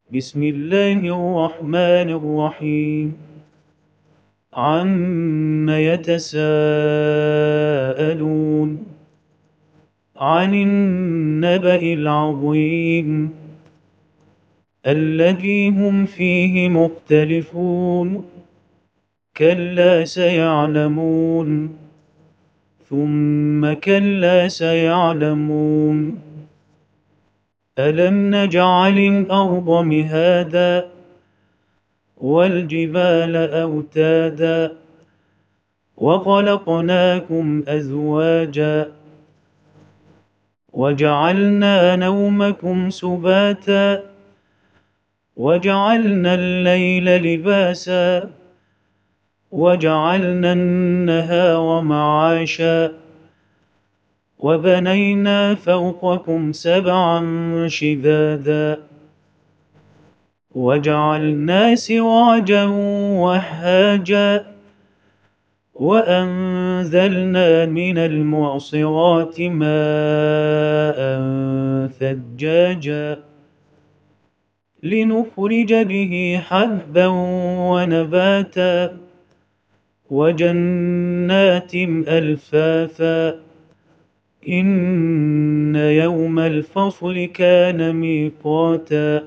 بسم الله الرحمن الرحيم. عم يتساءلون عن النبأ العظيم الذي هم فيه مختلفون. كلا سيعلمون ثم كلا سيعلمون. ألم نجعل الأرض مهادا والجبال أوتادا وخلقناكم أزواجا وجعلنا نومكم سباتا وجعلنا الليل لباسا وجعلنا النهار معاشا وبنينا فوقكم سبعا شدادا وجعلنا سراجا وهاجا وأنزلنا من المعصرات ماء ثجاجا لنخرج به حبا ونباتا وجنات ألفافا. إن يوم الفصل كان ميقاتا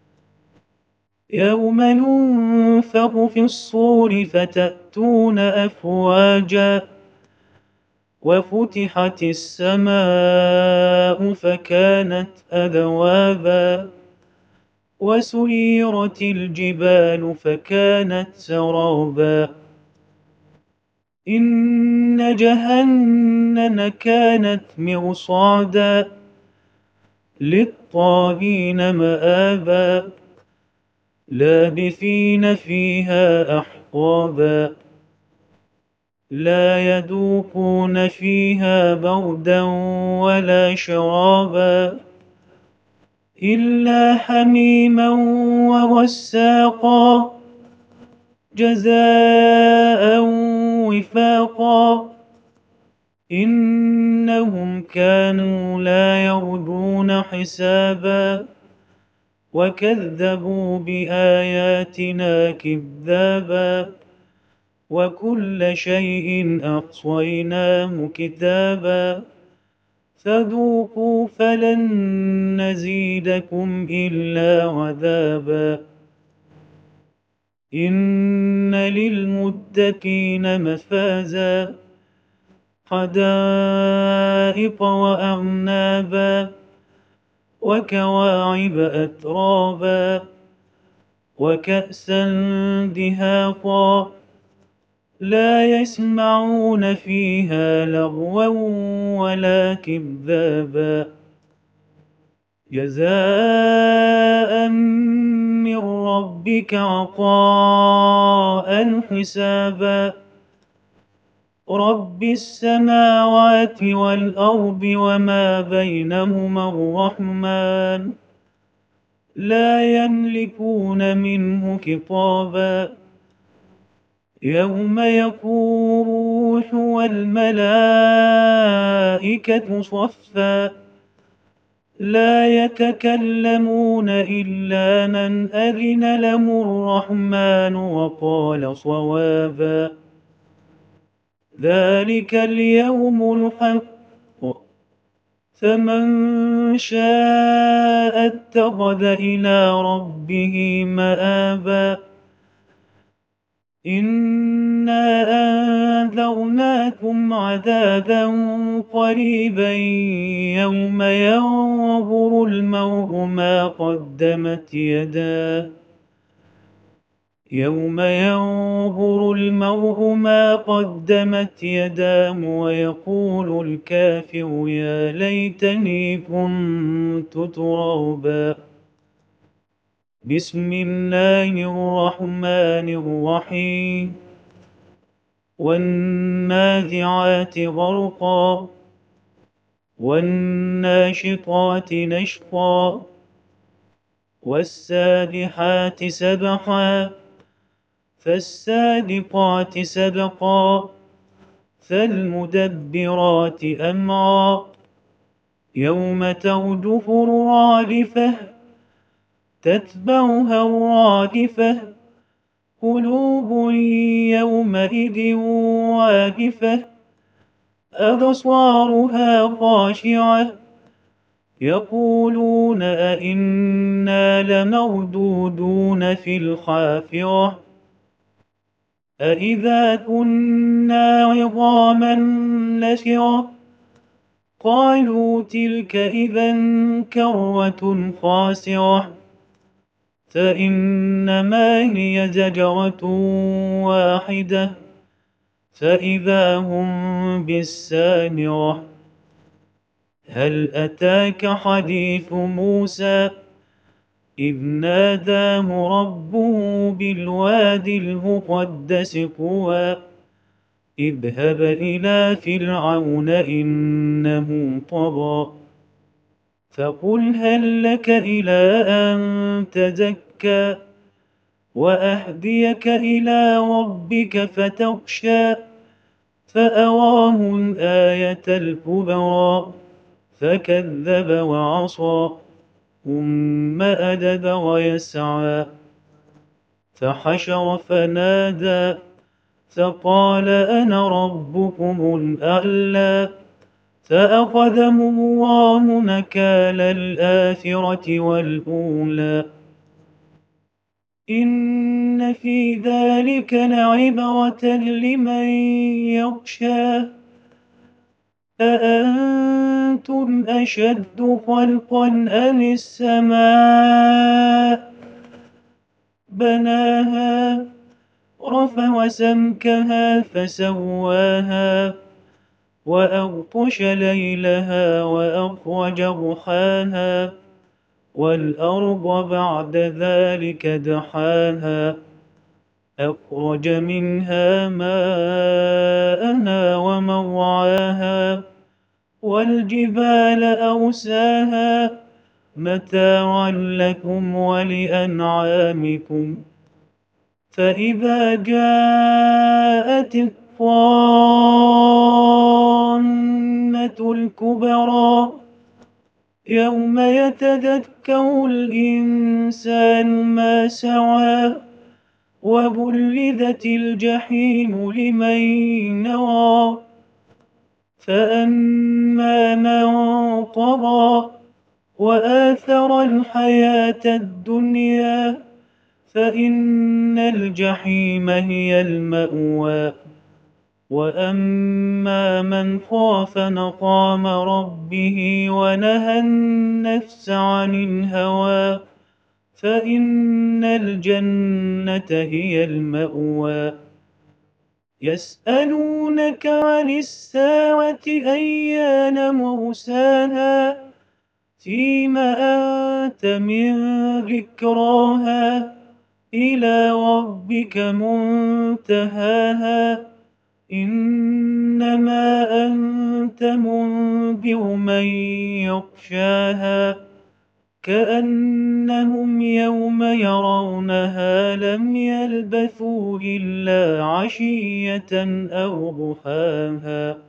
يوم ينفخ في الصور فتأتون أفواجا وفتحت السماء فكانت أبوابا وسيرت الجبال فكانت سرابا. إن جهنم كانت مرصادا للطاغين مآبا لابثين فيها أحقابا لا يذوقون فيها بردا ولا شرابا إلا حميما وغساقا جزاء وفاقا. إنهم كانوا لا يرجون حسابا وكذبوا بآياتنا كذابا وكل شيء أحصيناه كتابا فذوقوا فلن نزيدكم إلا عذابا. إن للمتقين مفازا حدائق وأعنابا وكواعب أترابا وكأسا دهاقا لا يسمعون فيها لغوا ولا كذابا جزاء من ربك عطاء حسابا. رب السماوات والأرض وما بينهما الرحمن لا يملكون منه خطابا يوم يقوم الروح والملائكة صفا لا يتكلمون إلا من أذن له الرحمن وقال صوابا. ذلك اليوم الحق فمن شاء اتخذ إلى ربه مآبا. إنا أنذرناكم عذابا قريبا يوم ينظر المرء ما قدمت يداه ويقول الكافر يا ليتني كنت ترابا. بسم الله الرحمن الرحيم. والنازعات غرقا والناشطات نشطا والسابحات سبحا فالسابقات سبقا فالمدبرات أمرا يوم ترجف الرادفة تتبعها الرادفة قلوب يومئذ واجفة أبصارها خاشعة يقولون أئنا لمردودون في الحافرة أئذا كنا عظاما نخرة قالوا تلك إذا كرة خاسرة فإنما هي زجرة واحدة فإذا هم بالسامرة هل أتاك حديث موسى إذ ناداه ربه بالوادي المقدس طوى اذهب إلى فرعون إنه طغى فقل هل لك إلى أن تزكى وأهديك إلى ربك فتخشى فأراه الآية الكبرى فكذب وعصى ثم أدبر يسعى فحشر فنادى فقال أنا ربكم الأعلى فأخذه الله نكال الآخرة والأولى إن في ذلك لعبرة لمن يخشى أأنتم أشد خلقا أم السماء بناها رفع سمكها فسواها وأغطش ليلها وأخرج ضحاها والأرض بعد ذلك دحاها أخرج منها ماءها ومرعاها والجبال أرساها متاعا لكم ولأنعامكم فإذا جاءت الطامة الكبرى يوم يتذكر الإنسان ما سعى وبرزت الجحيم لمن يرى فأما من طغى وآثر الحياة الدنيا فإن الجحيم هي المأوى وأما من خاف مقام ربه ونهى النفس عن الهوى فإن الجنة هي المأوى يسألونك عن الساعة أيان مرساها فيم أنت من ذكراها إلى ربك منتهاها إنما أنت منذر من يخشاها كأنهم يوم يرونها لم يلبثوا إلا عشية أو ضحاها